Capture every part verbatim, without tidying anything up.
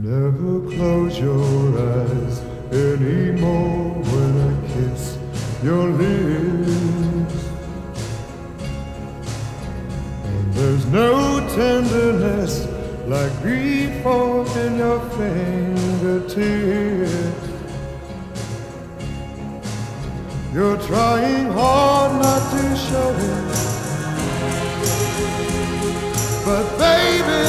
Never close your eyes anymore when I kiss your lips. And there's no tenderness like grief in your fingertips. You're trying hard not to show it, but baby,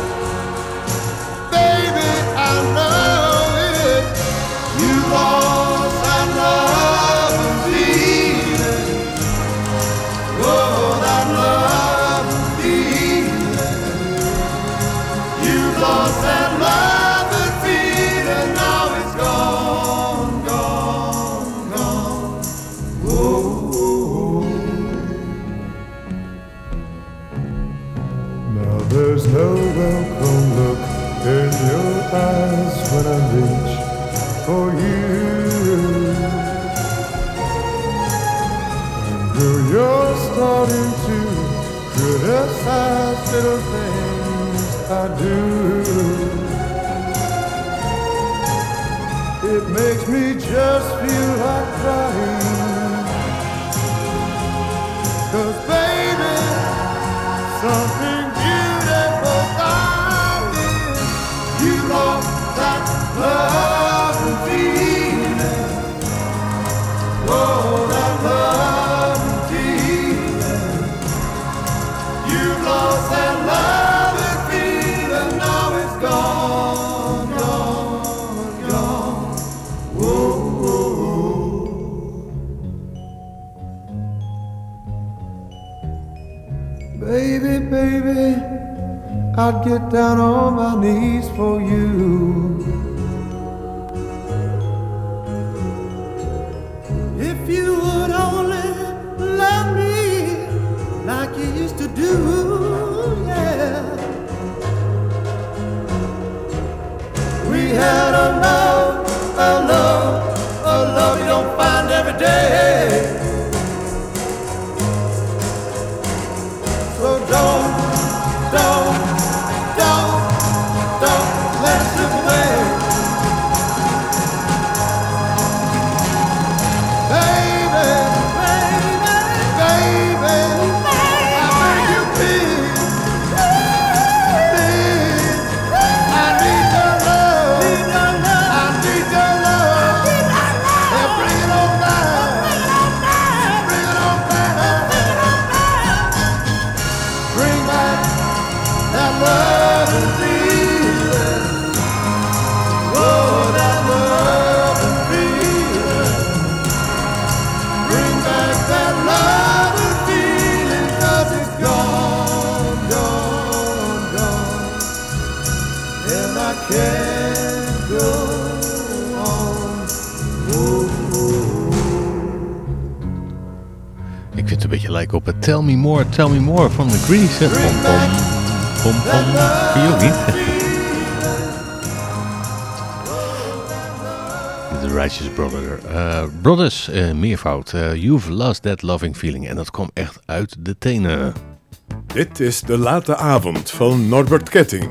baby, I know it. You lost that love and feeling. Oh, that love and feeling. You lost that love and feeling. Now it's gone, gone, gone. Whoa. Now there's no welcome look in your eyes when I reach for you. And girl, you're starting to criticize little things I do. It makes me just feel like crying, 'cause baby, something beautiful about it. You lost that love and feeling. Oh, that love and feeling. You lost that love and feeling. Now it's gone, gone, gone. Whoa, whoa, whoa. Baby, baby, I'd get down on my knees for you. If you would only love me like you used to do, yeah. We had a love, a love, a love you don't find every day. So don't, don't, don't, don't let it slip away. Baby, baby, baby, I beg you please, please, I need your love, I need your love, and bring it on back, bring it on back, bring back that love and feeling. Oh, that love and feeling. Bring back that love and feeling, 'cause it's gone, gone, gone. And I can't go on. Oh, oh. Ik vind het een beetje lijken op het Tell Me More, Tell Me More van The Grease. Hè? Pom, pom, pom, pom. Vind je ook niet? The Righteous Brother. Uh, brothers, uh, meervoud. Uh, You've lost that loving feeling. En dat kwam echt uit de tenen. Dit is De Late Avond van Norbert Ketting.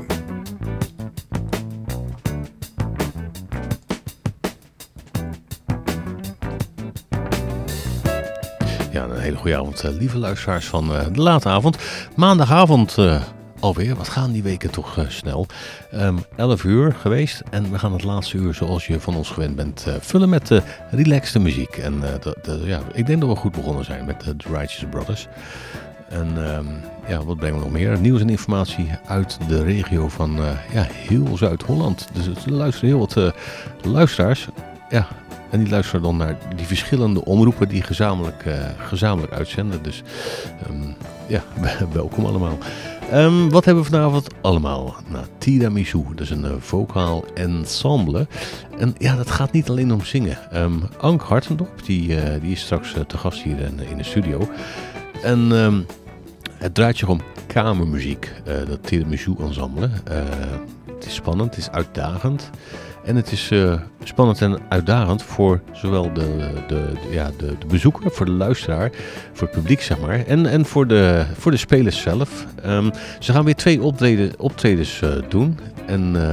Ja, een hele goede avond, uh, lieve luisteraars van uh, De Late Avond. Maandagavond uh, alweer. Wat gaan die weken toch uh, snel. Um, elf uur geweest. En we gaan het laatste uur, zoals je van ons gewend bent, uh, vullen met uh, relaxte muziek. En uh, de, de, ja, ik denk dat we goed begonnen zijn met uh, The Righteous Brothers. En um, ja, wat brengen we nog meer? Nieuws en informatie uit de regio van uh, ja, heel Zuid-Holland. Dus er luisteren heel wat uh, luisteraars. Ja, en die luisteren dan naar die verschillende omroepen die gezamenlijk, uh, gezamenlijk uitzenden. Dus um, ja, welkom allemaal. Um, wat hebben we vanavond allemaal? Nou, Tiramisu, dat is een uh, vocaal ensemble. En ja, dat gaat niet alleen om zingen. Um, Ank Hartendorp, die, uh, die is straks uh, te gast hier in, in de studio. En um, het draait zich om kamermuziek, uh, dat Tiramisu ensemble. Uh, het is spannend, het is uitdagend. En het is uh, spannend en uitdagend voor zowel de, de, de, ja, de, de bezoeker, voor de luisteraar, voor het publiek zeg maar. En, en voor, de, voor de spelers zelf. Um, ze gaan weer twee optreden, optredens uh, doen. En um,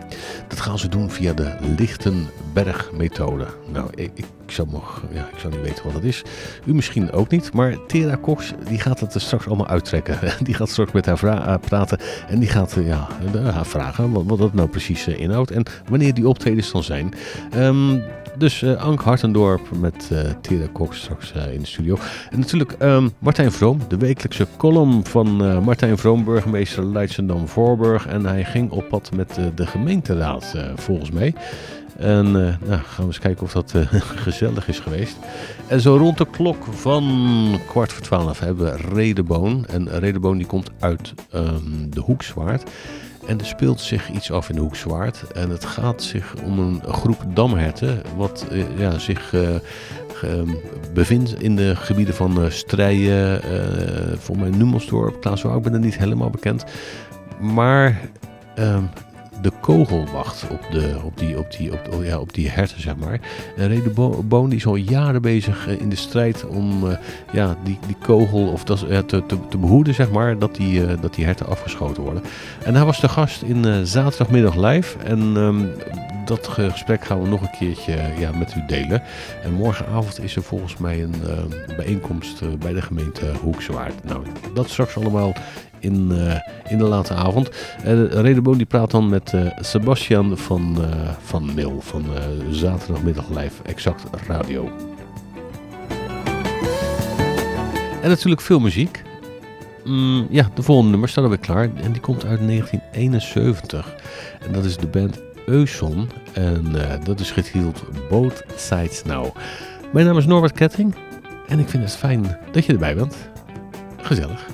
Dat gaan ze doen via de Lichtenberg-methode. Nou, ik, ik, zou nog, ja, ik zou niet weten wat dat is. U misschien ook niet. Maar Tera Cox die gaat het er straks allemaal uittrekken. Die gaat straks met haar vra- praten. En die gaat uh, ja, haar vragen wat, wat dat nou precies uh, inhoudt. En wanneer die optredens dan zijn. Um, Dus uh, Ank Hartendorp met uh, Tera Cox straks uh, in de studio. En natuurlijk um, Martijn Vroom, de wekelijkse column van uh, Martijn Vroom, burgemeester Leidschendam-Voorburg. En hij ging op pad met uh, de gemeenteraad uh, volgens mij. En uh, nou, gaan we eens kijken of dat uh, gezellig is geweest. En zo rond de klok van kwart voor twaalf hebben we Redeboon. En Redeboon die komt uit um, de Hoekzwaard. En er speelt zich iets af in de Hoekzwaard. En het gaat zich om een groep damherten. Wat uh, ja, zich uh, ge, bevindt in de gebieden van uh, Strijen. Uh, voor mij Numelsdorp, Klaaswouw. Ik ben er niet helemaal bekend. Maar uh, de kogelwacht op, de, op, die, op, die, op, ja, op die herten, zeg maar. En Redeboon die is al jaren bezig in de strijd om uh, ja, die, die kogel of dat, ja, te, te, te behoeden, zeg maar, dat die, uh, dat die herten afgeschoten worden. En hij was de gast in uh, zaterdagmiddag live. En um, dat gesprek gaan we nog een keertje ja, met u delen. En morgenavond is er volgens mij een uh, bijeenkomst uh, bij de gemeente Hoekzwaard. Nou, dat straks allemaal in, uh, in de late avond. Uh, Redeboon die praat dan met uh, Sebastian van, uh, van Mil van uh, zaterdagmiddag live Exact Radio. En natuurlijk veel muziek. Mm, ja, de volgende nummer staat alweer klaar. En die komt uit negentien eenenzeventig. En dat is de band Euson. En uh, dat is getiteld Both Sides Now. Mijn naam is Norbert Ketting. En ik vind het fijn dat je erbij bent. Gezellig.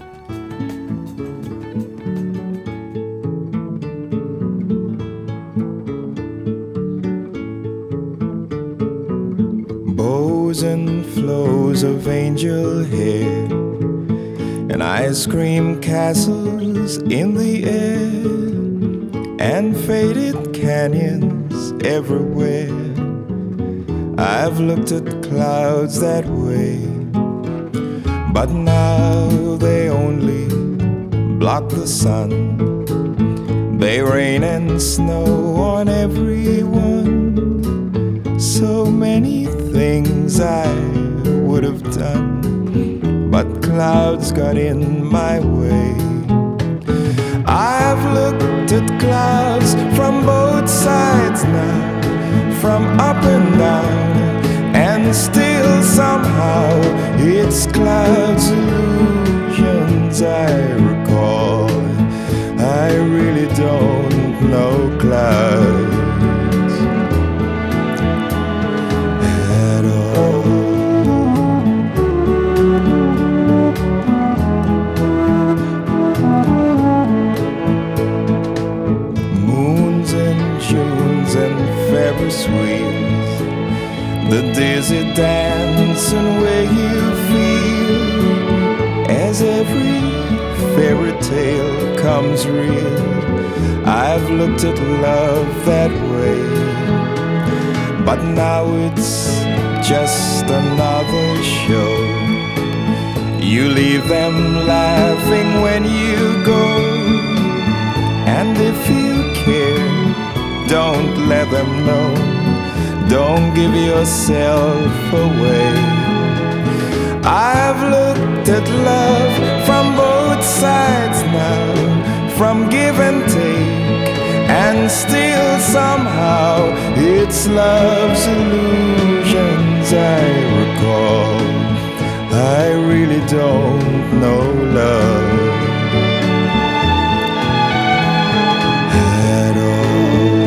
Bows and flows of angel hair and ice cream castles in the air and faded canyons everywhere. I've looked at clouds that way, but now they only block the sun. They rain and snow on everyone. So many things I would have done, but clouds got in my way. I've looked at clouds from both sides now, from up and down, and still somehow it's clouds illusions I recall. I really don't know clouds at all. Moons and Junes and Ferris wheels, the dizzy dance and way you feel as every fairy tale comes real. I've looked at love that way, but now it's just another show. You leave them laughing when you go, and if you care, don't let them know. Don't give yourself away. I've looked at love from both sides now, from give and take, and still somehow it's love's illusions I recall. I really don't know love at all.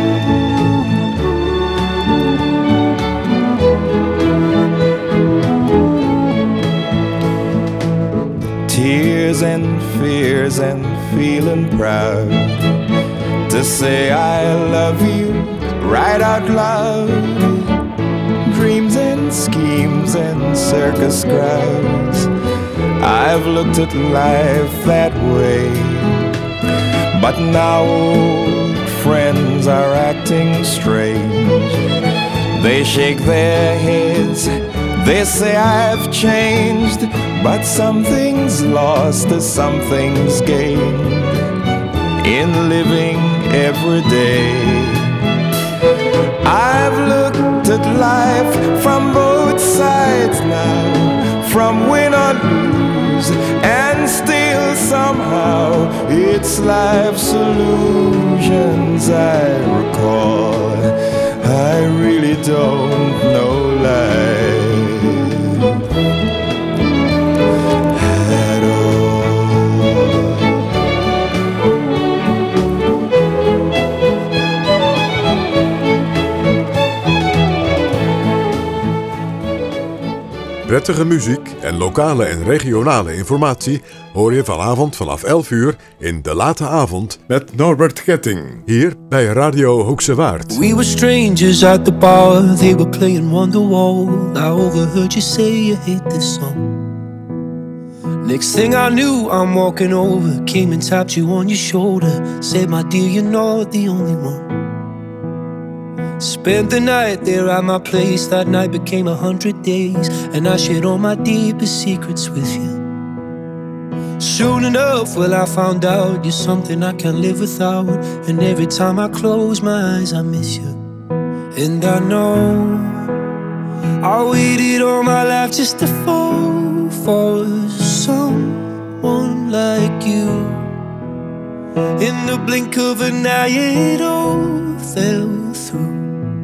Tears and fears and feeling proud to say I love you right out loud. Dreams and schemes and circus crowds, I've looked at life that way, but now old friends are acting strange. They shake their heads, they say I've changed, but something's lost as something's gained in living every day. I've looked at life from both sides now, from win or lose, and still somehow it's life's illusions I recall. I really don't know life at all. Prettige muziek en lokale en regionale informatie hoor je vanavond vanaf elf uur in De Late Avond met Norbert Ketting. Hier bij Radio Hoekse Waard. We were strangers at the bar, they were playing Wonderwall. I overheard you say you hate this song. Next thing I knew, I'm walking over, came and tapped you on your shoulder, said, my dear, you're not the only one. Spent the night there at my place, that night became a hundred days, and I shared all my deepest secrets with you. Soon enough, well, I found out you're something I can't live without, and every time I close my eyes I miss you. And I know I waited all my life just to fall for someone like you. In the blink of an eye it all fell through.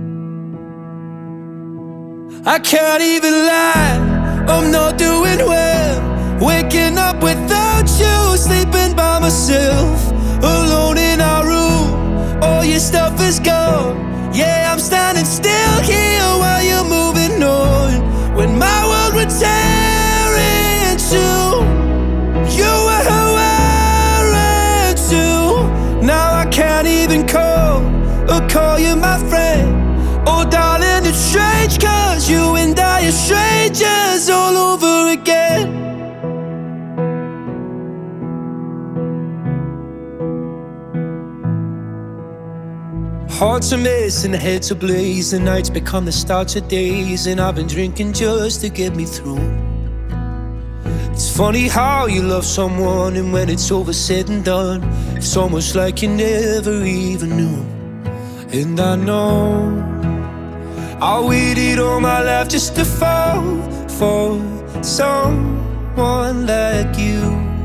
I can't even lie, I'm not doing well. Waking up without you, sleeping by myself, alone in our room, all your stuff is gone. Yeah, I'm standing still here while you're moving on. When my world would tear in two, you were wearing two. Now I can't even call or call you my friend. Oh darling, it's strange, cause you and I are strangers all over again. Hearts are missing, heads ablaze, the nights become the starts of days, and I've been drinking just to get me through. It's funny how you love someone, and when it's over said and done, it's almost like you never even knew. And I know I waited all my life just to fall for someone like you.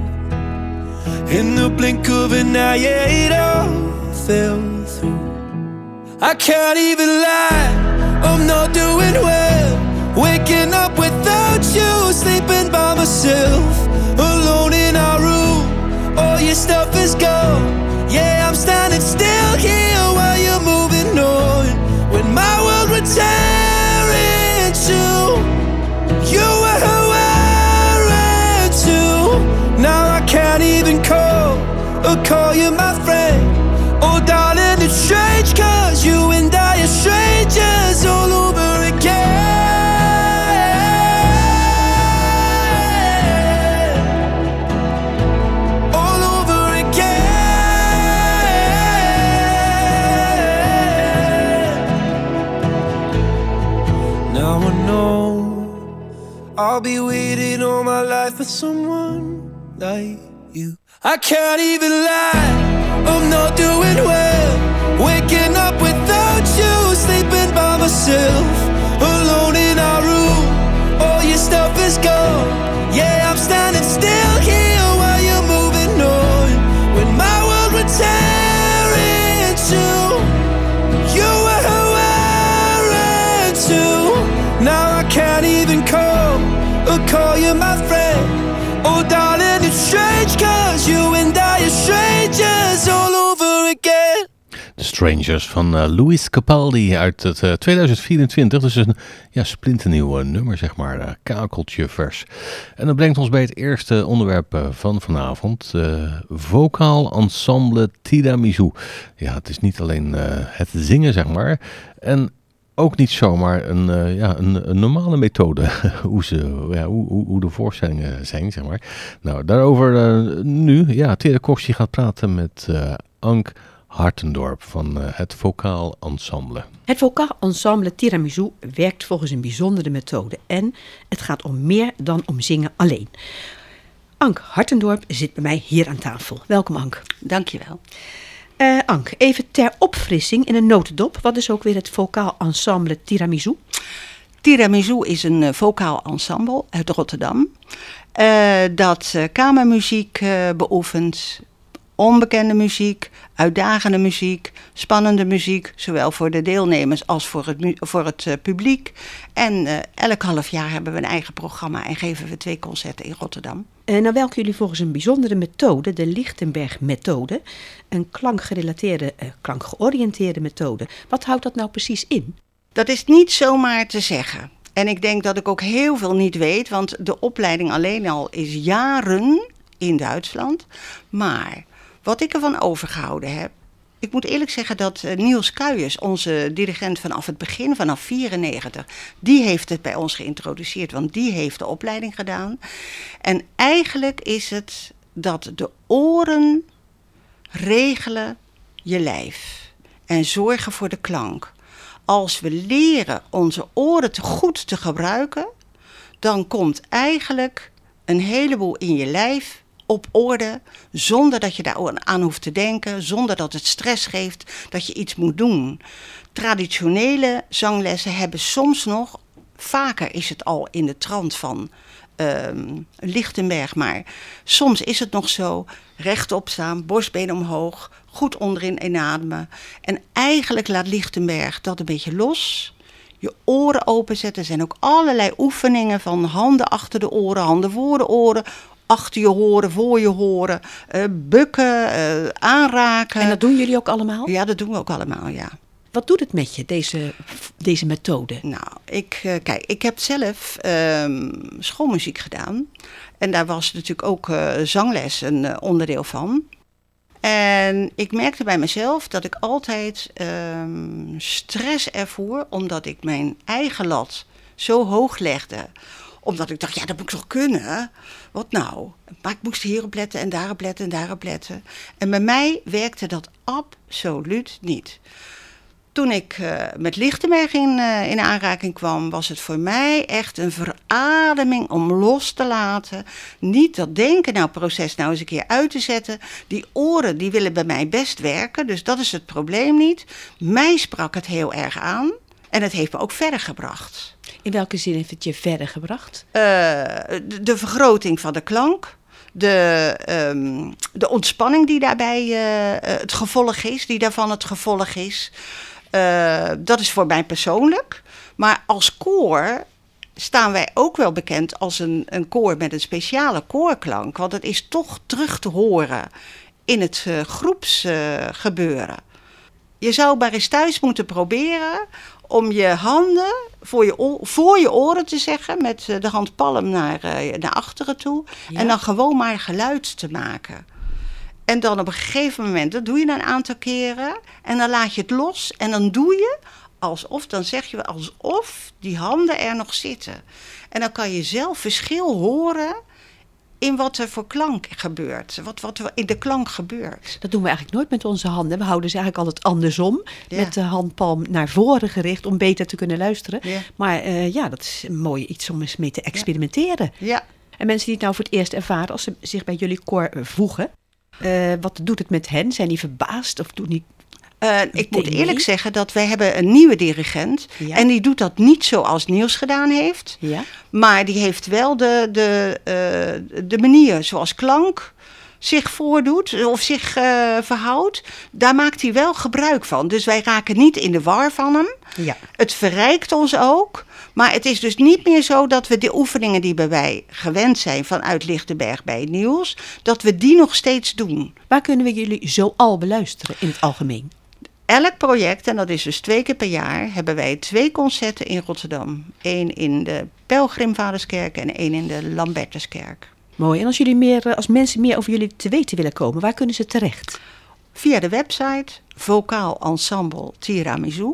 In the blink of an eye, it all fell through. I can't even lie, I'm not doing well. Waking up without you, sleeping by myself, alone in our room, all your stuff is gone. Yeah, I'm standing still here while you're moving on. When my world would tear in two, you were wearing two. Now I can't even call or call you my friend. Oh darling, it's strange, cause you and I are strangers all over again. All over again. Now I know I'll be waiting all my life for someone like you. I can't even lie, I'm not doing well. Waking up without you, sleeping by myself, alone in our room, all your stuff is gone. Yeah, I'm standing still here while you're moving on. When my world would tear in two, you were wearing two. Now I can't even call or call you my friend. Oh darling, it's strange, cause you and I are strangers all over again. The Strangers van uh, Louis Capaldi uit het uh, tweeduizend vierentwintig. Dus een ja, splinternieuw uh, nummer, zeg maar. Uh, kakeltje vers. En dat brengt ons bij het eerste onderwerp uh, van vanavond. Uh, vocaal ensemble Tiramisu. Ja, het is niet alleen uh, het zingen, zeg maar. En ook niet zomaar een, uh, ja, een, een normale methode hoe, ze, ja, hoe, hoe, hoe de voorstellingen zijn, zeg maar. Nou, daarover uh, nu. Ja, Tere Koks gaat praten met uh, Ank Hartendorp van uh, het Vocaal Ensemble. Het Vocaal Ensemble Tiramisu werkt volgens een bijzondere methode. En het gaat om meer dan om zingen alleen. Ank Hartendorp zit bij mij hier aan tafel. Welkom, Ank. Dankjewel. Uh, Ank, even ter opfrissing in een notendop. Wat is ook weer het vocaal ensemble Tiramisu? Tiramisu is een uh, vocaal ensemble uit Rotterdam. Uh, dat uh, kamermuziek uh, beoefent, onbekende muziek, uitdagende muziek, spannende muziek, zowel voor de deelnemers als voor het, mu- voor het uh, publiek. En uh, elk half jaar hebben we een eigen programma en geven we twee concerten in Rotterdam. Uh, nou welke jullie volgens een bijzondere methode, de Lichtenberg-methode, een klankgerelateerde, uh, klankgeoriënteerde methode. Wat houdt dat nou precies in? Dat is niet zomaar te zeggen. En ik denk dat ik ook heel veel niet weet, want de opleiding alleen al is jaren in Duitsland. Maar wat ik ervan overgehouden heb, ik moet eerlijk zeggen dat uh, Niels Kuijers, onze dirigent vanaf het begin, vanaf vierennegentig, die heeft het bij ons geïntroduceerd, want die heeft de opleiding gedaan. En eigenlijk is het dat de oren regelen je lijf en zorgen voor de klank. Als we leren onze oren te goed te gebruiken, dan komt eigenlijk een heleboel in je lijf op orde, zonder dat je daar aan hoeft te denken, zonder dat het stress geeft dat je iets moet doen. Traditionele zanglessen hebben soms nog, vaker is het al in de trant van um, Lichtenberg, maar soms is het nog zo, rechtop staan, borstbeen omhoog, goed onderin inademen. En eigenlijk laat Lichtenberg dat een beetje los. Je oren openzetten. Er zijn ook allerlei oefeningen van handen achter de oren, handen voor de oren, achter je horen, voor je horen, uh, bukken, uh, aanraken. En dat doen jullie ook allemaal? Ja, dat doen we ook allemaal, ja. Wat doet het met je, deze, deze methode? Nou, ik, uh, kijk, ik heb zelf uh, schoolmuziek gedaan. En daar was natuurlijk ook uh, zangles een uh, onderdeel van. En ik merkte bij mezelf dat ik altijd um, stress ervoer, omdat ik mijn eigen lat zo hoog legde. Omdat ik dacht, ja, dat moet ik toch kunnen? Wat nou? Maar ik moest hierop letten en daarop letten en daarop letten. En bij mij werkte dat absoluut niet. Toen ik uh, met Lichtenberg in, uh, in aanraking kwam, was het voor mij echt een verademing om los te laten. Niet dat denken nou proces nou eens een keer uit te zetten. Die oren die willen bij mij best werken, dus dat is het probleem niet. Mij sprak het heel erg aan en het heeft me ook verder gebracht. In welke zin heeft het je verder gebracht? Uh, de, de vergroting van de klank. De, um, de ontspanning die daarbij uh, het gevolg is, die daarvan het gevolg is. Uh, dat is voor mij persoonlijk. Maar als koor staan wij ook wel bekend als een, een koor met een speciale koorklank. Want het is toch terug te horen in het uh, groepsgebeuren. Uh, je zou maar eens thuis moeten proberen om je handen voor je, o- voor je oren te zeggen, met de handpalm naar, uh, naar achteren toe. Ja. En dan gewoon maar geluid te maken. En dan op een gegeven moment, dat doe je dan een aantal keren. En dan laat je het los. En dan doe je alsof, dan zeg je alsof die handen er nog zitten. En dan kan je zelf verschil horen in wat er voor klank gebeurt. Wat, wat er in de klank gebeurt. Dat doen we eigenlijk nooit met onze handen. We houden ze eigenlijk altijd andersom. Ja. Met de handpalm naar voren gericht om beter te kunnen luisteren. Ja. Maar uh, ja, dat is een mooi iets om eens mee te experimenteren. Ja. Ja. En mensen die het nou voor het eerst ervaren als ze zich bij jullie koor voegen. Uh, wat doet het met hen? Zijn die verbaasd of doen die... Uh, ik moet eerlijk mee? zeggen dat wij hebben een nieuwe dirigent. Ja. En die doet dat niet zoals Niels gedaan heeft. Ja. Maar die heeft wel de, de, uh, de manier zoals klank zich voordoet of zich uh, verhoudt. Daar maakt hij wel gebruik van. Dus wij raken niet in de war van hem. Ja. Het verrijkt ons ook. Maar het is dus niet meer zo dat we de oefeningen die wij gewend zijn vanuit Lichtenberg bij Niels, dat we die nog steeds doen. Waar kunnen we jullie zo al beluisteren in het algemeen? Elk project, en dat is dus twee keer per jaar, hebben wij twee concerten in Rotterdam. Eén in de Pelgrimvaderskerk en één in de Lambertuskerk. Mooi. En als jullie meer, als mensen meer over jullie te weten willen komen, waar kunnen ze terecht? Via de website Vocaal Ensemble Tiramisu.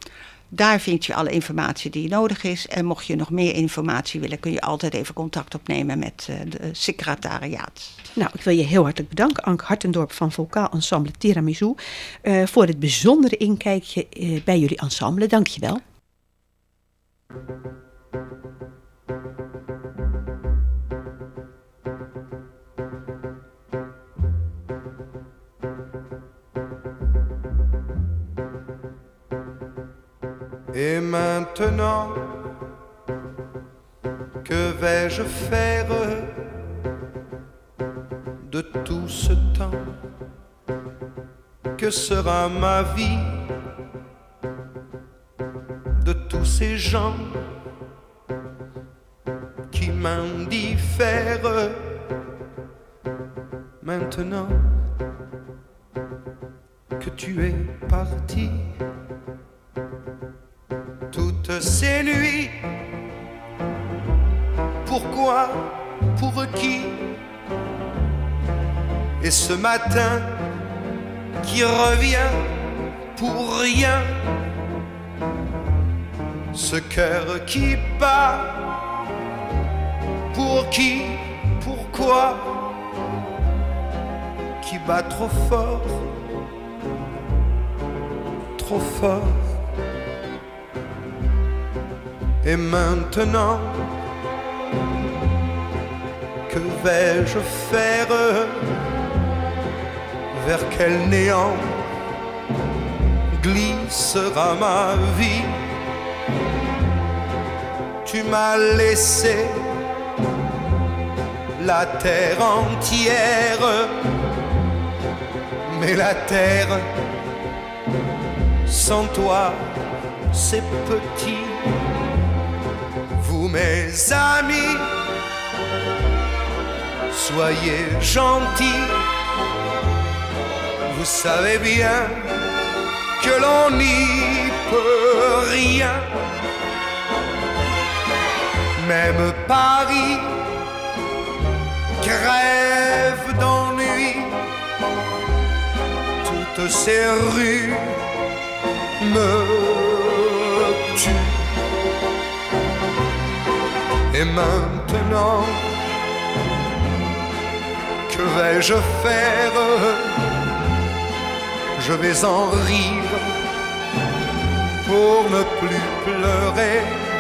Daar vind je alle informatie die nodig is. En mocht je nog meer informatie willen, kun je altijd even contact opnemen met uh, de secretariaat. Nou, ik wil je heel hartelijk bedanken, Ank Hartendorp van Vocaal Ensemble Tiramisu, uh, voor het bijzondere inkijkje uh, bij jullie ensemble. Dank je wel. Et maintenant, que vais-je faire de tout ce temps? Que sera ma vie de tous ces gens qui m'indiffèrent? Maintenant que tu es parti, toutes ces nuits, pourquoi, pour qui? Et ce matin qui revient pour rien, ce cœur qui bat, pour qui, pourquoi, qui bat trop fort, trop fort. Et maintenant, que vais-je faire? Vers quel néant glissera ma vie? Tu m'as laissé la terre entière, mais la terre sans toi c'est petit. Vous mes amis, soyez gentils, vous savez bien que l'on n'y peut rien. Même Paris crève d'ennui, toutes ces rues me tuent. Et maintenant, que vais-je faire? Je vais en rire pour ne plus pleurer.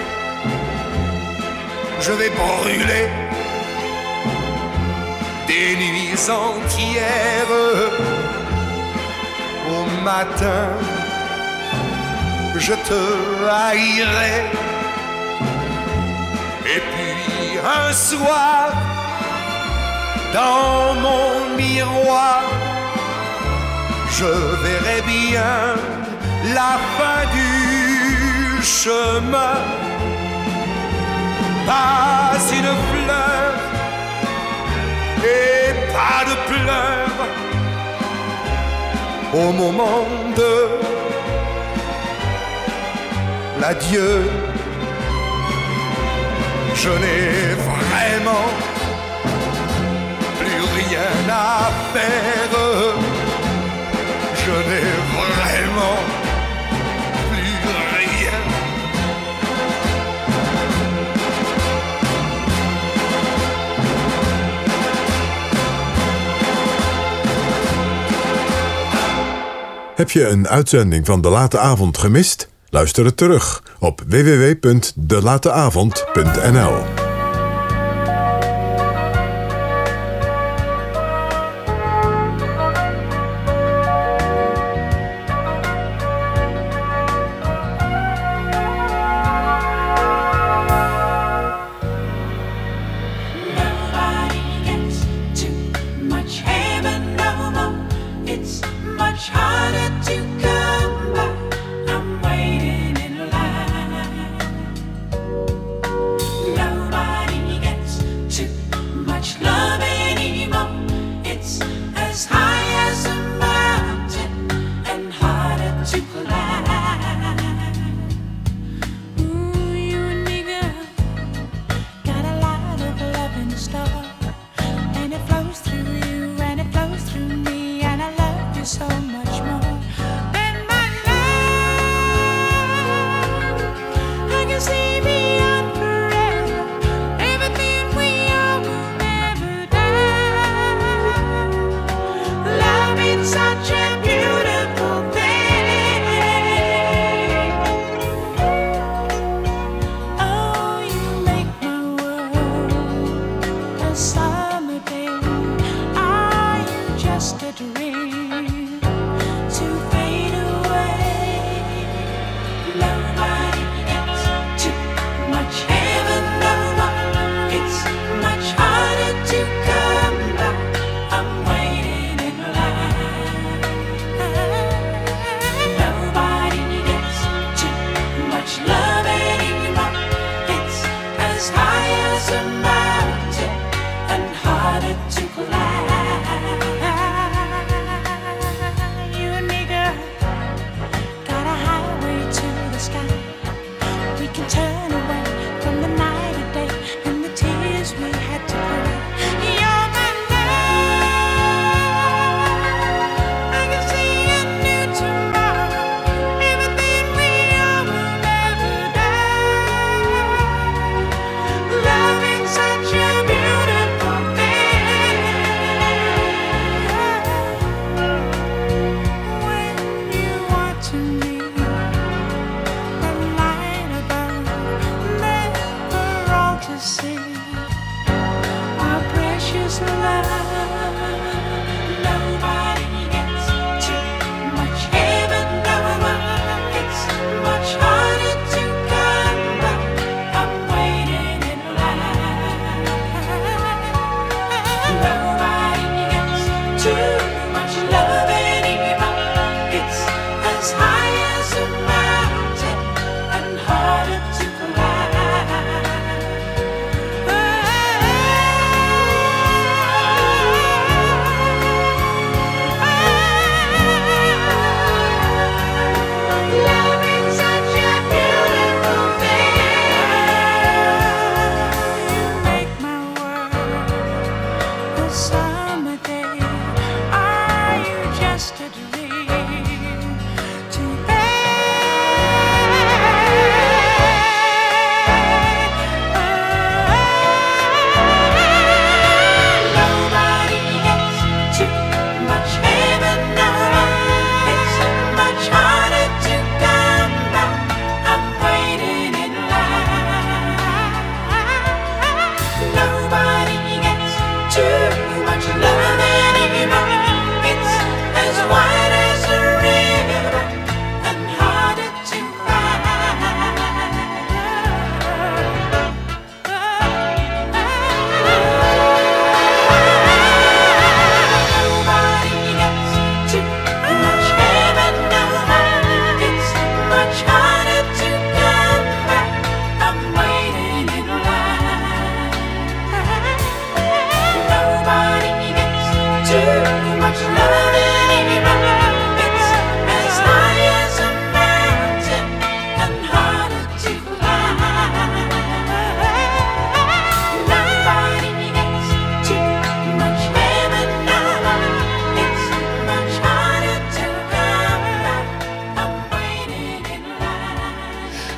Je vais brûler des nuits entières. Au matin, je te haïrai. Et puis un soir, dans mon miroir, je verrai bien la fin du chemin. Pas une fleur et pas de pleurs au moment de l'adieu. Je n'ai vraiment plus rien à faire. Je n'ai vraiment plus rien. Heb je een uitzending van De Late Avond gemist? Luister het terug op w w w punt de late avond punt n l. Nobody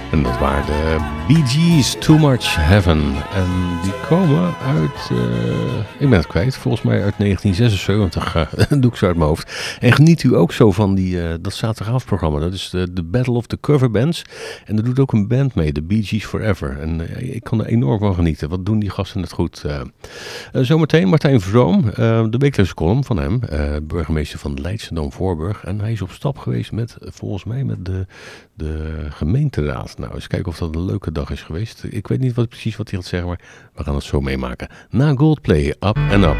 En dat waren de Bee Gees, Too Much Heaven. En die komen uit, uh, ik ben het kwijt, volgens mij uit negentien zesenzeventig. Uh, doe ik zo uit mijn hoofd. En geniet u ook zo van die, uh, dat zaterdagavondprogramma. Dat is de, de Battle of the Cover Bands. En er doet ook een band mee, de Bee Gees Forever. En uh, ik kan er enorm van genieten. Wat doen die gasten het goed. Uh, uh, zometeen Martijn Vroom, uh, de wekelijkse column van hem. Uh, burgemeester van Leidschendam-Voorburg. En hij is op stap geweest met, volgens mij, met de, de gemeenteraad. Nou, eens kijken of dat een leuke dag is geweest. Ik weet niet wat, precies wat hij gaat zeggen, maar we gaan het zo meemaken. Na Goldplay, Up and Up.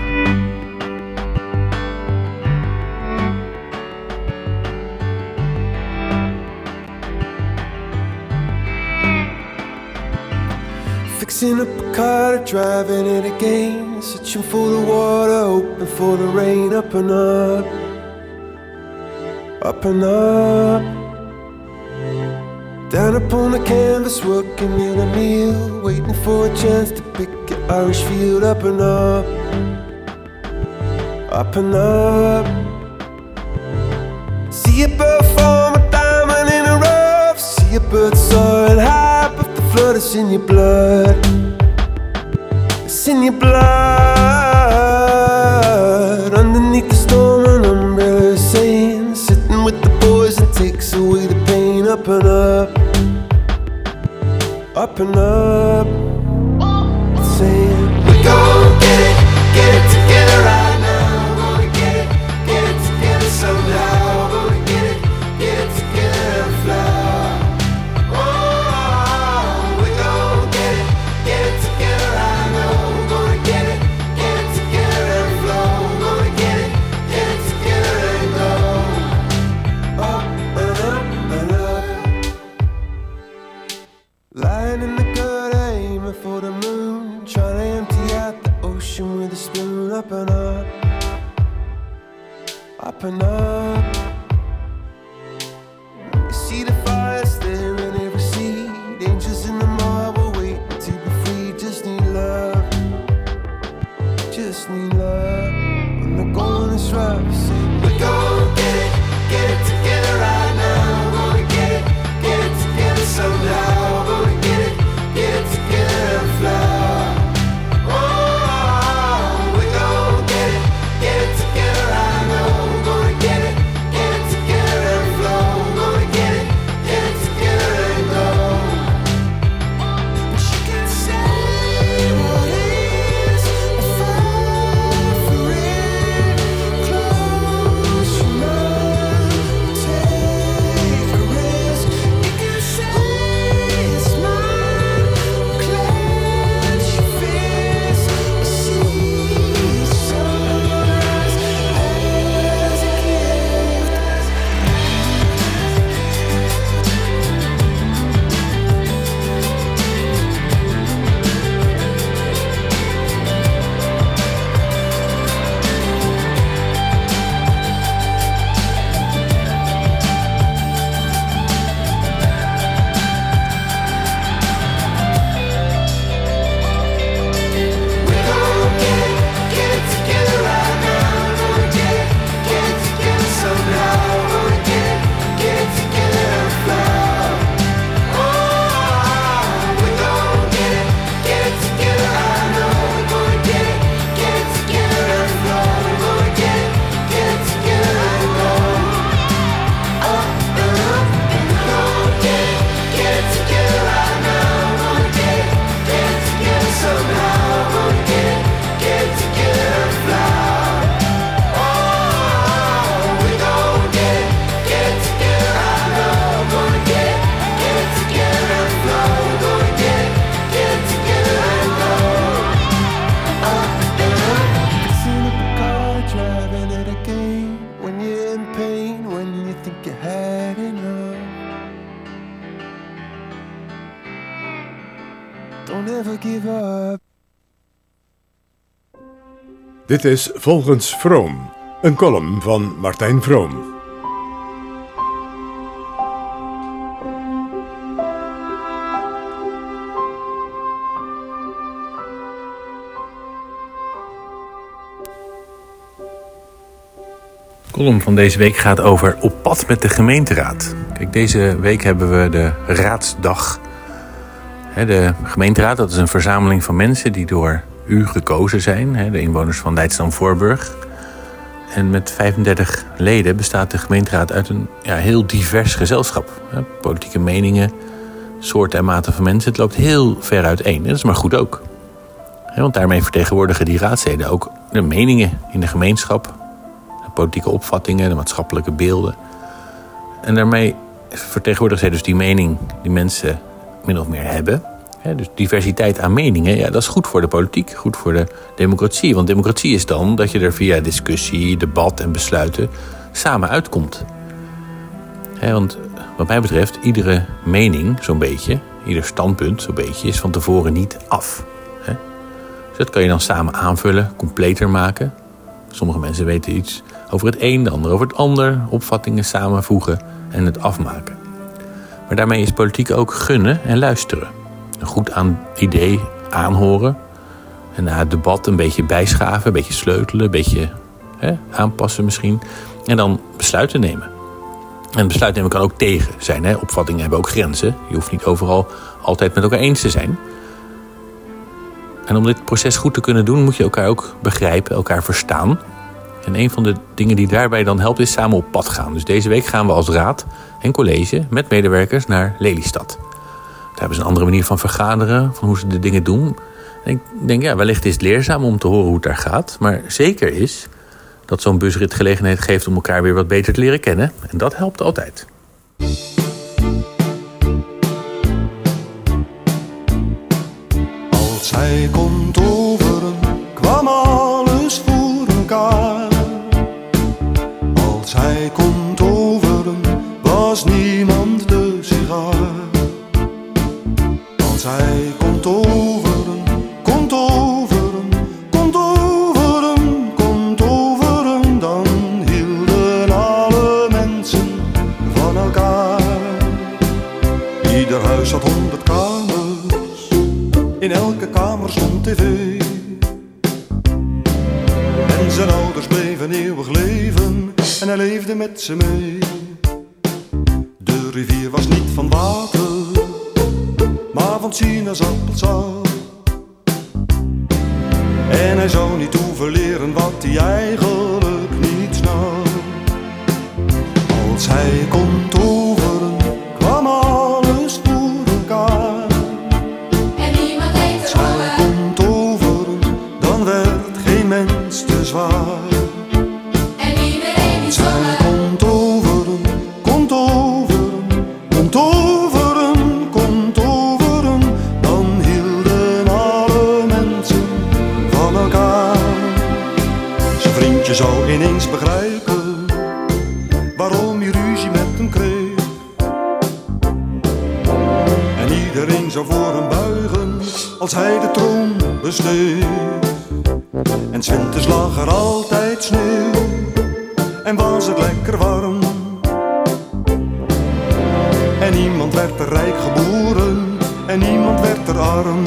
Fixing up a car, driving it again, searching for the water, hoping for the rain. Up and up, up and up. Down upon the canvas, working in a meal, waiting for a chance to pick an Irish field. Up and up, up and up. See a bird form a diamond in a rough. See a bird soaring high, but the flood is in your blood. It's in your blood. Underneath the storm, an umbrella is saying, sitting with the boys and takes away the pain. Up and up, up and up, saying we gon' get it, get it together right now. We're gonna get it, get it together somehow. We're gonna get it, get it together and fly. Oh, we gon' get it, get it together right now. We're gonna get it, get it together and flow. We're gonna get it, get it together and go up and up and up. Lying in the gutter, aiming for the moon, trying to empty out the ocean with a spoon. Up and up, up and up. You see the fire staring in every seed, angels in the marble waiting to be free. Just need love, just need love. When the going is rough, say we gon' get it, get it together right now. We're gonna get it, get it together somehow. Dit is Volgens Vroom, een column van Martijn Vroom. De column van deze week gaat over Op pad met de gemeenteraad. Kijk, deze week hebben we de Raadsdag. De gemeenteraad, dat is een verzameling van mensen die door u gekozen zijn. De inwoners van Leidschendam-Voorburg. En met vijfendertig leden bestaat de gemeenteraad uit een ja, heel divers gezelschap. Politieke meningen, soorten en maten van mensen. Het loopt heel ver uiteen. Dat is maar goed ook. Want daarmee vertegenwoordigen die raadsleden ook de meningen in de gemeenschap. De politieke opvattingen, de maatschappelijke beelden. En daarmee vertegenwoordigen zij dus die mening die mensen min of meer hebben. Dus diversiteit aan meningen, ja, dat is goed voor de politiek, goed voor de democratie. Want democratie is dan dat je er via discussie, debat en besluiten samen uitkomt. Want wat mij betreft, iedere mening zo'n beetje, ieder standpunt zo'n beetje, is van tevoren niet af. Dus dat kan je dan samen aanvullen, completer maken. Sommige mensen weten iets over het een, de ander over het ander. Opvattingen samenvoegen en het afmaken. Maar daarmee is politiek ook gunnen en luisteren. Een goed aan idee aanhoren. En na het debat een beetje bijschaven, een beetje sleutelen, een beetje hè, aanpassen misschien. En dan besluiten nemen. En besluit nemen kan ook tegen zijn. Hè. Opvattingen hebben ook grenzen. Je hoeft niet overal altijd met elkaar eens te zijn. En om dit proces goed te kunnen doen, moet je elkaar ook begrijpen, elkaar verstaan. En een van de dingen die daarbij dan helpt, is samen op pad gaan. Dus deze week gaan we als raad en college met medewerkers naar Lelystad. Daar hebben ze een andere manier van vergaderen, van hoe ze de dingen doen. En ik denk, ja, wellicht is het leerzaam om te horen hoe het daar gaat. Maar zeker is dat zo'n busrit gelegenheid geeft om elkaar weer wat beter te leren kennen. En dat helpt altijd. Als hij kon toveren, kwam alles voor elkaar. Als hij kon toveren, was niemand de sigaar. Als hij kon toveren, kon toveren, kon toveren, kon toveren, dan hielden alle mensen van elkaar. Ieder huis had honderd kamers, in elke kamer stond tv. En zijn ouders bleven eeuwig leven en hij leefde met ze mee. De rivier was niet van water, maar van sinaasappelsap. En hij zou niet hoeven leren wat hij eigenlijk niet snap. Als hij kon toveren, kwam alles voor elkaar. En niemand deed Als hij kon toveren, dan werd geen mens te zwaar. En iedereen die Als hij zongen. kon toveren, kon toveren, kon toveren, kon toveren, dan hielden alle mensen van elkaar. Zijn vriendje zou ineens begrijpen waarom hij ruzie met hem kreeg. En iedereen zou voor hem buigen als hij de troon besteeg. En 's winters lag er altijd sneeuw en was het lekker warm. En niemand werd er rijk geboren en niemand werd er arm.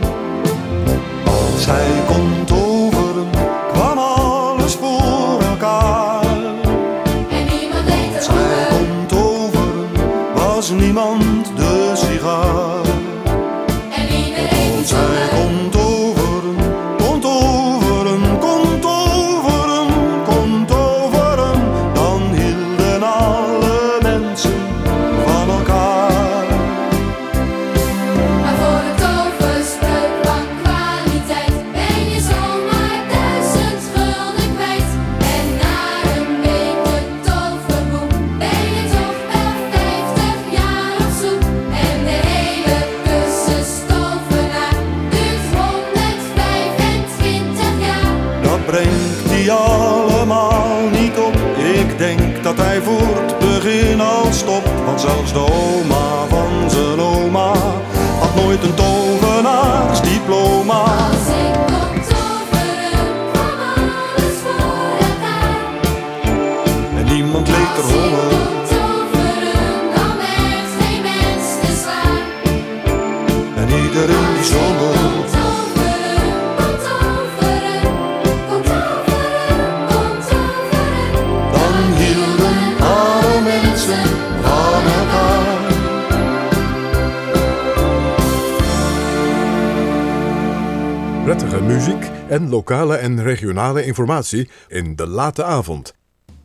Als hij kon toveren, kwam alles voor elkaar. En niemand deed Als hij kon toveren, was niemand de sigaar. En iedereen die Als hij kon toveren, kon toveren, kon toveren, kon toveren, dan hielden alle mensen van elkaar. Maar voor de toverspreuk van kwaliteit ben je zomaar duizend gulden kwijt. En na een week het toverboek ben je toch wel vijftig jaar op zoek. En de hele prettige muziek en lokale en regionale informatie in de late avond.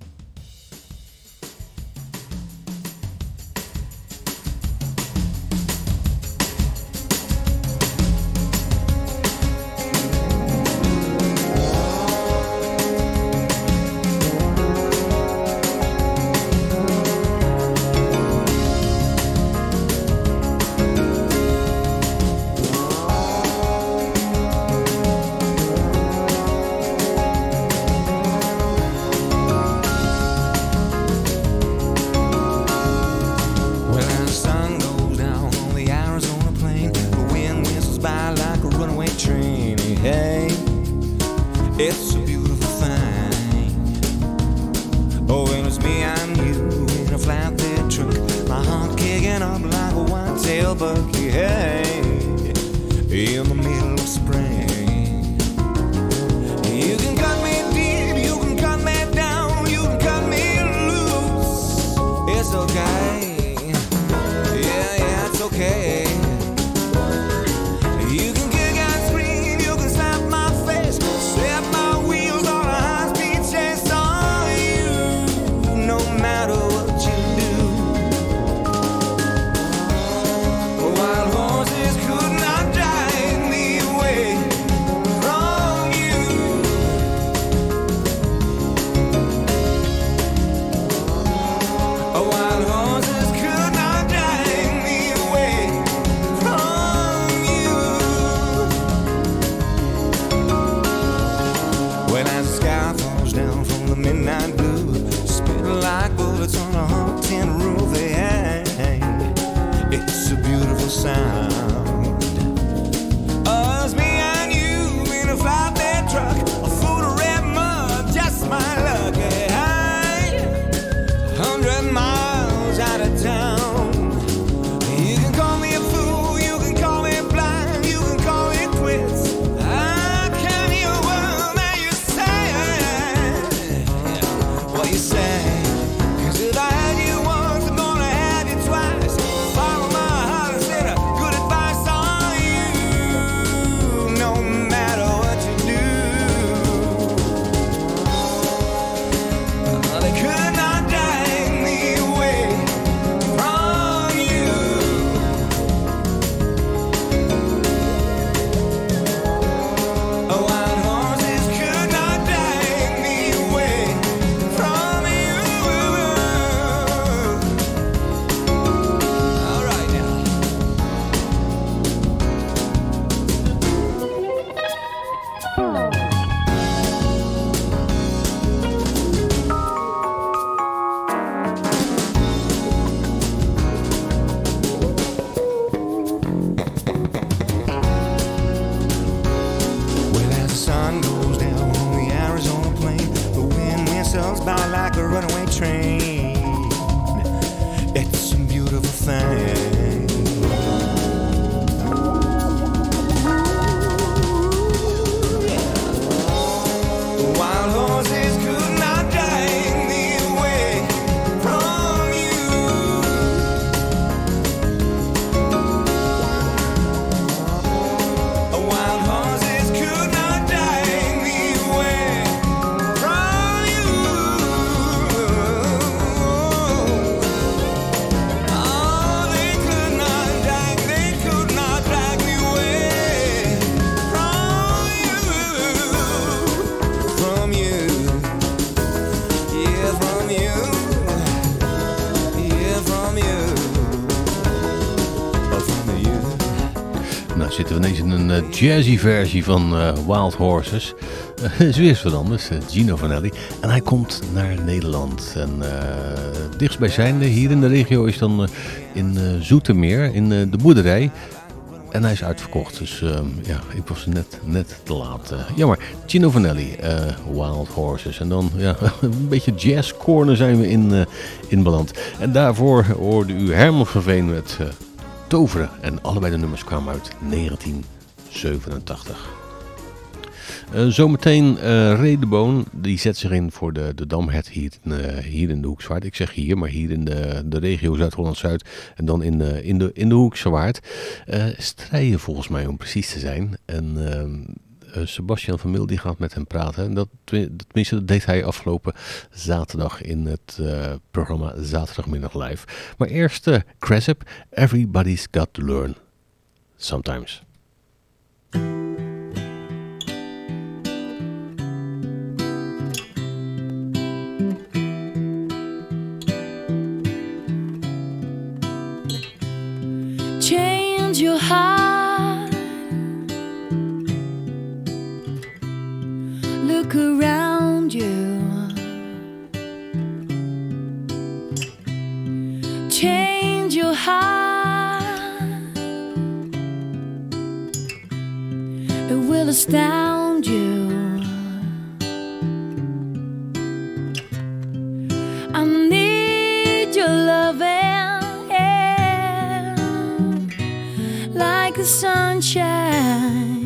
Zitten we ineens in een uh, jazzy versie van uh, Wild Horses. Uh, is weer eens wat anders, uh, Gino Vanelli. En hij komt naar Nederland. En uh, dichtstbijzijnde hier in de regio is dan uh, in uh, Zoetermeer, in uh, de boerderij. En hij is uitverkocht, dus uh, ja, ik was net, net te laat. Uh, jammer, Gino Vanelli, uh, Wild Horses. En dan ja, een beetje jazz corner zijn we in, uh, in beland. En daarvoor hoorde u Herman van Veen met uh, Toveren. En allebei de nummers kwamen uit negentien zevenentachtig. Uh, zometeen uh, Redeboon, die zet zich in voor de, de Damhert hier, uh, hier in de Hoekswaard. Ik zeg hier, maar hier in de, de regio Zuid-Holland-Zuid en dan in, uh, in, de, in de Hoekswaard. Uh, strijden volgens mij om precies te zijn. En uh, uh, Sebastian van Mil die gaat met hem praten. En dat, tenminste, dat deed hij afgelopen zaterdag in het uh, programma Zaterdagmiddag Live. Maar eerst uh, Cressip, Everybody's Got to Learn Sometimes. Change your heart. Look around you. Change your heart. It will astound you. I need your loving. Like the sunshine,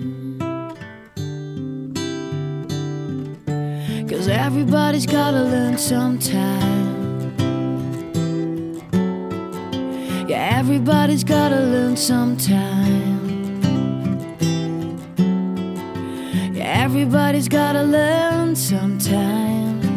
'cause everybody's gotta learn sometime. Yeah, everybody's gotta learn sometime. Yeah, everybody's gotta learn sometime.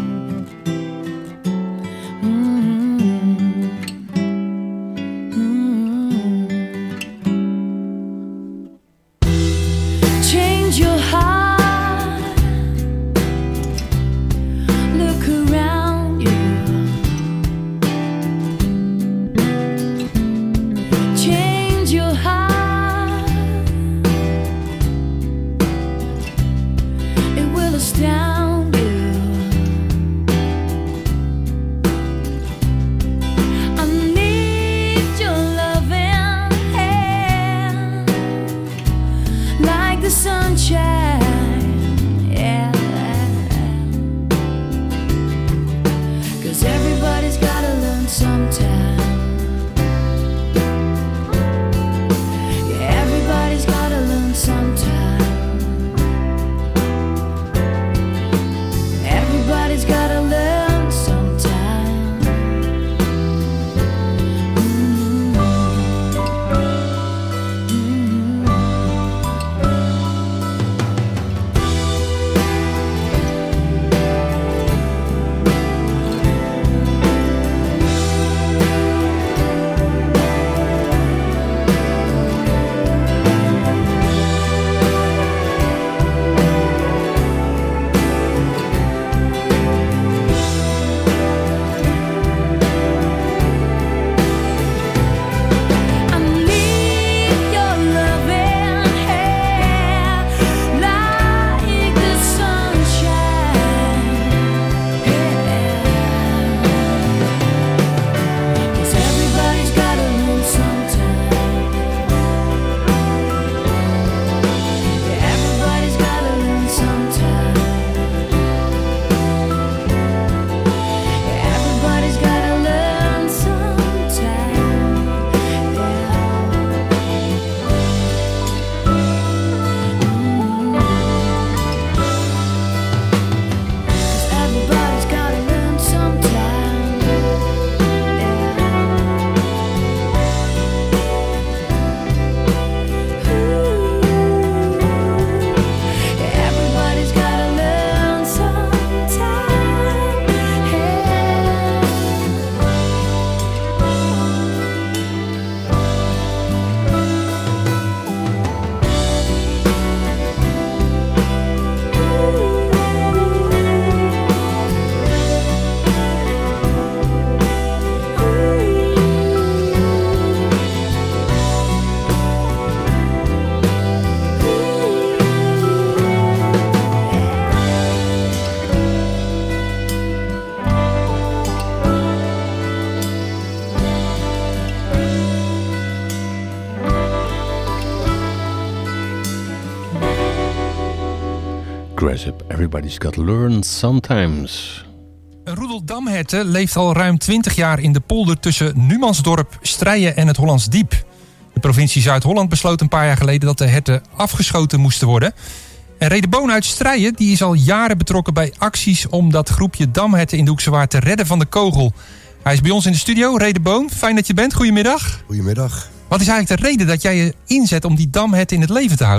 Cressip, Everybody's Got to Learn Sometimes. Een roedel damherten leeft al ruim twintig jaar in de polder tussen Numansdorp, Strijen en het Hollands Diep. De provincie Zuid-Holland besloot een paar jaar geleden dat de herten afgeschoten moesten worden. En Rede Boon uit Strijen die is al jaren betrokken bij acties om dat groepje damherten in de Hoekse Waard te redden van de kogel. Hij is bij ons in de studio, Rede Boon. Fijn dat je bent. Goedemiddag. Goedemiddag. Wat is eigenlijk de reden dat jij je inzet om die damherten in het leven te houden?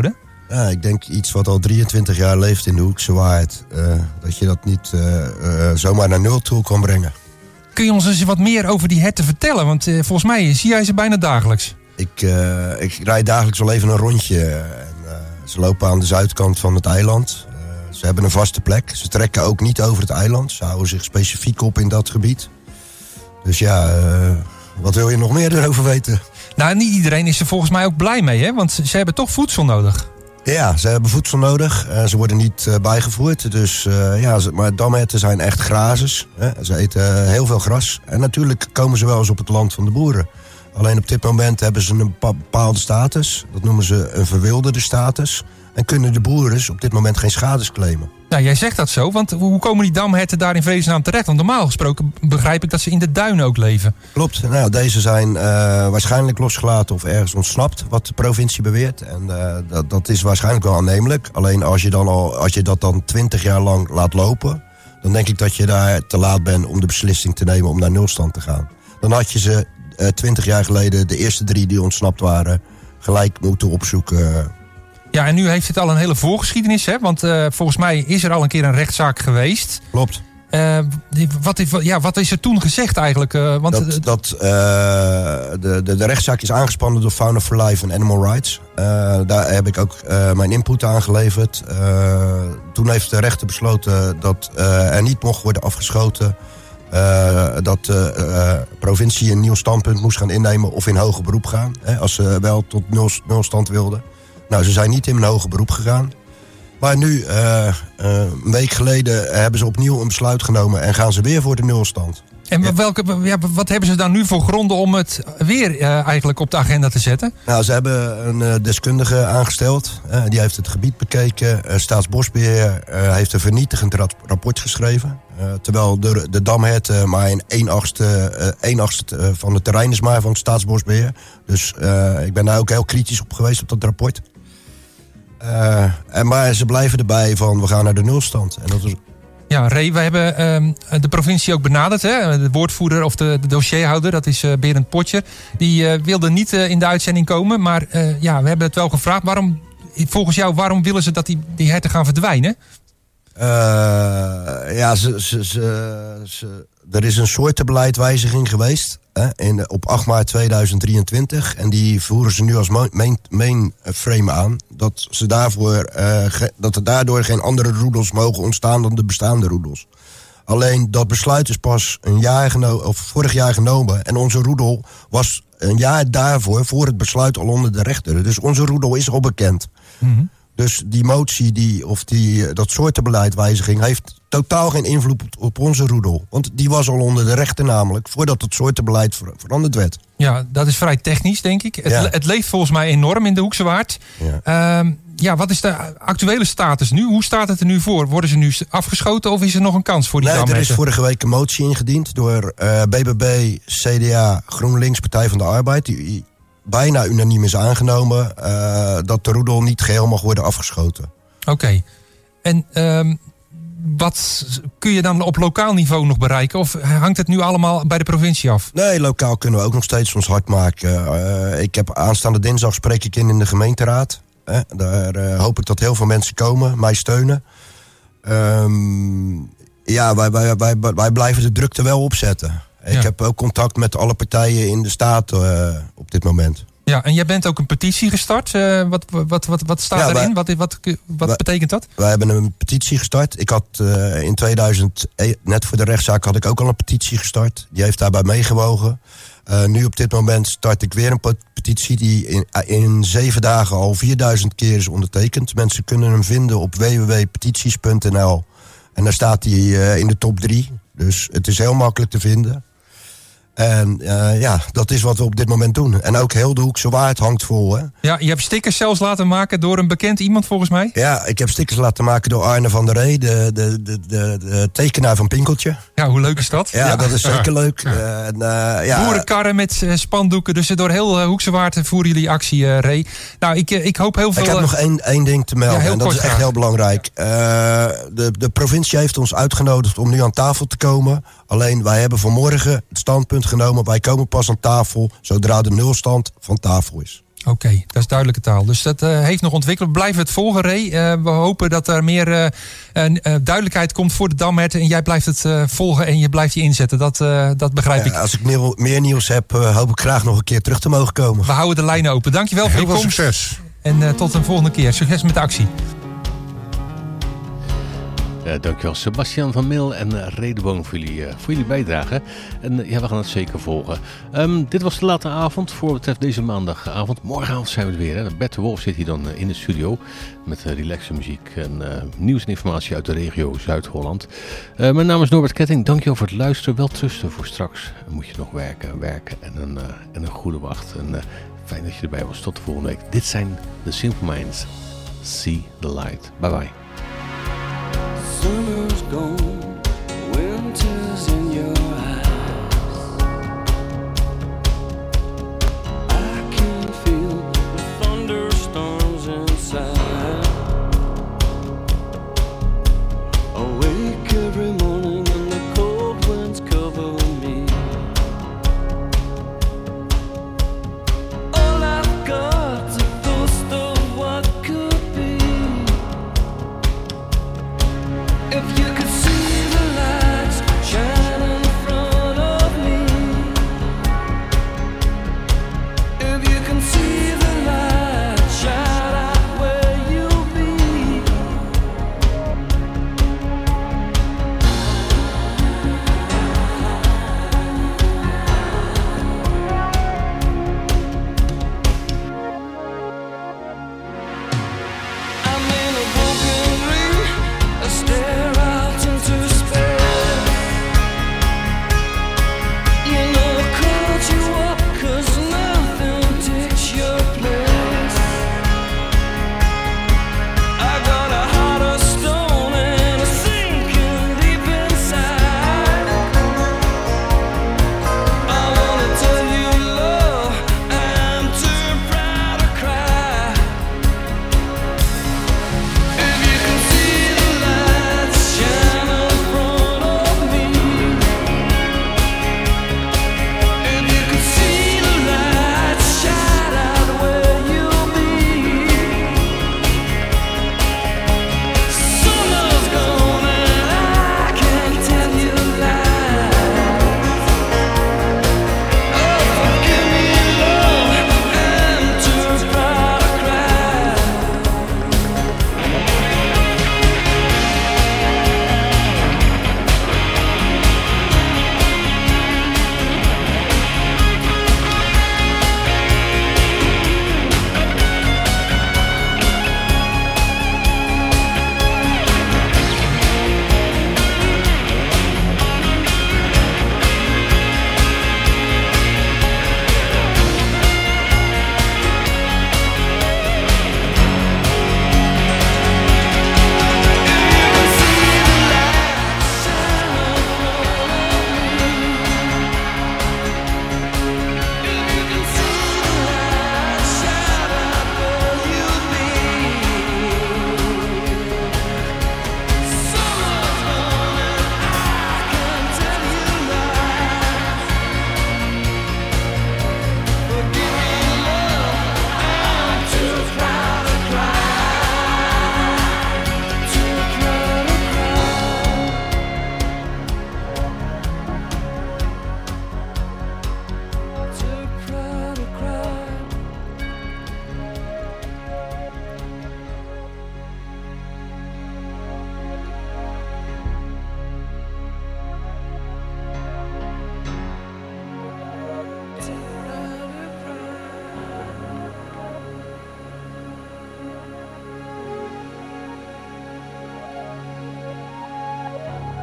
Ja, ik denk iets wat al drieëntwintig jaar leeft in de Hoekse Waard. Uh, dat je dat niet uh, uh, zomaar naar nul toe kan brengen. Kun je ons eens wat meer over die herten vertellen? Want uh, volgens mij zie jij ze bijna dagelijks. Ik, uh, ik rijd dagelijks wel even een rondje. En, uh, ze lopen aan de zuidkant van het eiland. Uh, ze hebben een vaste plek. Ze trekken ook niet over het eiland. Ze houden zich specifiek op in dat gebied. Dus ja, uh, wat wil je nog meer erover weten? Nou, niet iedereen is er volgens mij ook blij mee, hè? Want ze hebben toch voedsel nodig. Ja, ze hebben voedsel nodig. Uh, ze worden niet uh, bijgevoerd. Dus, uh, ja, ze, maar damherten zijn echt grazers. Hè? Ze eten uh, heel veel gras. En natuurlijk komen ze wel eens op het land van de boeren. Alleen op dit moment hebben ze een bepaalde status. Dat noemen ze een verwilderde status. En kunnen de boeren dus op dit moment geen schades claimen. Nou, jij zegt dat zo, want hoe komen die damherten daar in vredesnaam terecht? Want normaal gesproken begrijp ik dat ze in de duinen ook leven. Klopt. Nou, deze zijn uh, waarschijnlijk losgelaten of ergens ontsnapt, wat de provincie beweert. En uh, dat, dat is waarschijnlijk wel aannemelijk. Alleen als je, dan al, als je dat dan twintig jaar lang laat lopen, dan denk ik dat je daar te laat bent om de beslissing te nemen om naar nulstand te gaan. Dan had je ze twintig uh, jaar geleden, de eerste drie die ontsnapt waren, gelijk moeten opzoeken. Ja, en nu heeft het al een hele voorgeschiedenis, hè? Want uh, volgens mij is er al een keer een rechtszaak geweest. Klopt. Uh, wat, is, ja, wat is er toen gezegd eigenlijk? Uh, want dat dat uh, de, de, de rechtszaak is aangespannen door Fauna for Life en Animal Rights. Uh, daar heb ik ook uh, mijn input aan geleverd. Uh, toen heeft de rechter besloten dat uh, er niet mocht worden afgeschoten. Uh, dat de uh, uh, provincie een nieuw standpunt moest gaan innemen of in hoger beroep gaan. Hè, als ze wel tot nul, nulstand wilden. Nou, ze zijn niet in een hoger beroep gegaan. Maar nu, uh, uh, een week geleden, hebben ze opnieuw een besluit genomen en gaan ze weer voor de nulstand. En ja. welke, ja, wat hebben ze dan nu voor gronden om het weer uh, eigenlijk op de agenda te zetten? Nou, ze hebben een uh, deskundige aangesteld. Uh, die heeft het gebied bekeken. Uh, Staatsbosbeheer uh, heeft een vernietigend rapport geschreven. Uh, terwijl de, de damherten maar in één achtste, uh, één achtste uh, van het terrein is maar van het Staatsbosbeheer. Dus uh, ik ben daar ook heel kritisch op geweest op dat rapport. Uh, en maar ze blijven erbij van we gaan naar de nulstand. En dat is... Ja, Ray, we hebben uh, de provincie ook benaderd. Hè? De woordvoerder of de, de dossierhouder, dat is uh, Berend Potjer. Die uh, wilde niet uh, in de uitzending komen. Maar uh, ja, we hebben het wel gevraagd. Waarom, volgens jou, waarom willen ze dat die, die herten gaan verdwijnen? Uh, ja, ze, ze, ze, ze, er is een soortenbeleidwijziging geweest hè, in, op acht maart tweeduizend drieëntwintig. En die voeren ze nu als main, main frame aan. Dat, ze daarvoor, uh, ge, dat er daardoor geen andere roedels mogen ontstaan dan de bestaande roedels. Alleen dat besluit is pas een jaar geno- of vorig jaar genomen. En onze roedel was een jaar daarvoor, voor het besluit, al onder de rechter. Dus onze roedel is al bekend. Mm-hmm. Dus die motie, die, of die, dat soortenbeleidwijziging heeft totaal geen invloed op, op onze roedel. Want die was al onder de rechter namelijk, voordat het soortenbeleid ver, veranderd werd. Ja, dat is vrij technisch, denk ik. Het, ja. het leeft volgens mij enorm in de Hoekse Waard. Ja. Uh, ja, wat is de actuele status nu? Hoe staat het er nu voor? Worden ze nu afgeschoten of is er nog een kans voor die nee, damherten? Er is vorige week een motie ingediend door uh, B B B, C D A, GroenLinks, Partij van de Arbeid. Die bijna unaniem is aangenomen uh, dat de roedel niet geheel mag worden afgeschoten. Oké. Okay. En um, wat kun je dan op lokaal niveau nog bereiken? Of hangt het nu allemaal bij de provincie af? Nee, lokaal kunnen we ook nog steeds ons hard maken. Uh, ik heb aanstaande dinsdag spreek ik in in de gemeenteraad. Uh, daar uh, hoop ik dat heel veel mensen komen, mij steunen. Um, ja, wij, wij, wij, wij blijven de drukte wel opzetten. Ik ja. heb ook contact met alle partijen in de staat uh, op dit moment. Ja, en jij bent ook een petitie gestart. Uh, wat, wat, wat, wat staat ja, erin? Wij, wat wat, wat wij, betekent dat? Wij hebben een petitie gestart. Ik had uh, in tweeduizend, net voor de rechtszaak, had ik ook al een petitie gestart. Die heeft daarbij meegewogen. Uh, nu op dit moment start ik weer een petitie die in, in zeven dagen al vierduizend keer is ondertekend. Mensen kunnen hem vinden op w w w punt petities punt n l. En daar staat hij uh, in de top drie. Dus het is heel makkelijk te vinden. En uh, ja, dat is wat we op dit moment doen. En ook heel de Hoekse Waard hangt vol. Hè? Ja, je hebt stickers zelfs laten maken door een bekend iemand volgens mij? Ja, ik heb stickers laten maken door Arne van der Ree, de, de, de, de, de tekenaar van Pinkeltje. Ja, hoe leuk is dat? Ja, ja. dat is zeker leuk. Ja. Uh, en, uh, ja. Boerenkarren met uh, spandoeken. Dus door heel uh, Hoekse Waard voeren jullie actie, uh, Ray. Nou, ik, uh, ik hoop heel veel... Ik heb uh, nog één, één ding te melden. Ja, en dat is echt graag. heel belangrijk. Uh, de, de provincie heeft ons uitgenodigd om nu aan tafel te komen. Alleen, wij hebben vanmorgen het standpunt genomen. Wij komen pas aan tafel zodra de nulstand van tafel is. Oké, okay, dat is duidelijke taal. Dus dat uh, heeft nog ontwikkeld. We blijven het volgen, Ray. Uh, we hopen dat er meer uh, uh, duidelijkheid komt voor de damherten. En jij blijft het uh, volgen en je blijft je inzetten. Dat, uh, dat begrijp ja, ik. Als ik meer, meer nieuws heb, uh, hoop ik graag nog een keer terug te mogen komen. We houden de lijnen open. Dankjewel voor je komst. Succes. En uh, tot een volgende keer. Succes met de actie. Uh, dankjewel Sebastian van Mil en uh, Redeboom voor jullie, uh, voor jullie bijdrage. En uh, ja, we gaan het zeker volgen. Um, dit was de late avond voor wat betreft deze maandagavond. Morgenavond zijn we er weer. Hè. Bert de Wolf zit hier dan uh, in de studio met uh, relaxe muziek en uh, nieuws en informatie uit de regio Zuid-Holland. Uh, mijn naam is Norbert Ketting. Dankjewel voor het luisteren. Wel trusten voor straks. Dan moet je nog werken, werken en een, uh, en een goede wacht. En uh, fijn dat je erbij was. Tot de volgende week. Dit zijn The Simple Minds. See the light. Bye bye. Summer's gone, winter's in your eyes. I can feel the thunderstorms inside. Awake every morning and the cold winds cover me. All I've got's a ghost of what could be. If you could see the lights shine in front of me, if you can see the lights shine out where you'll be, I'm in a broken ring, a stare out into space. You know I called you up 'cause nothing takes your place. I got a heart of stone and a sinking deep inside. I wanna tell you love, I'm too proud to cry. If you can see the lights shine in front of me, if you can see the lights shine out where you'll be, summer's gone and I can't tell you lies. Oh, forgive me, love, I'm too proud to cry.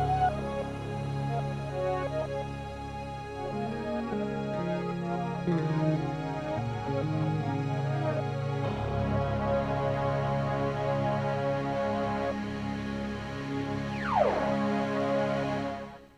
Mm-hmm.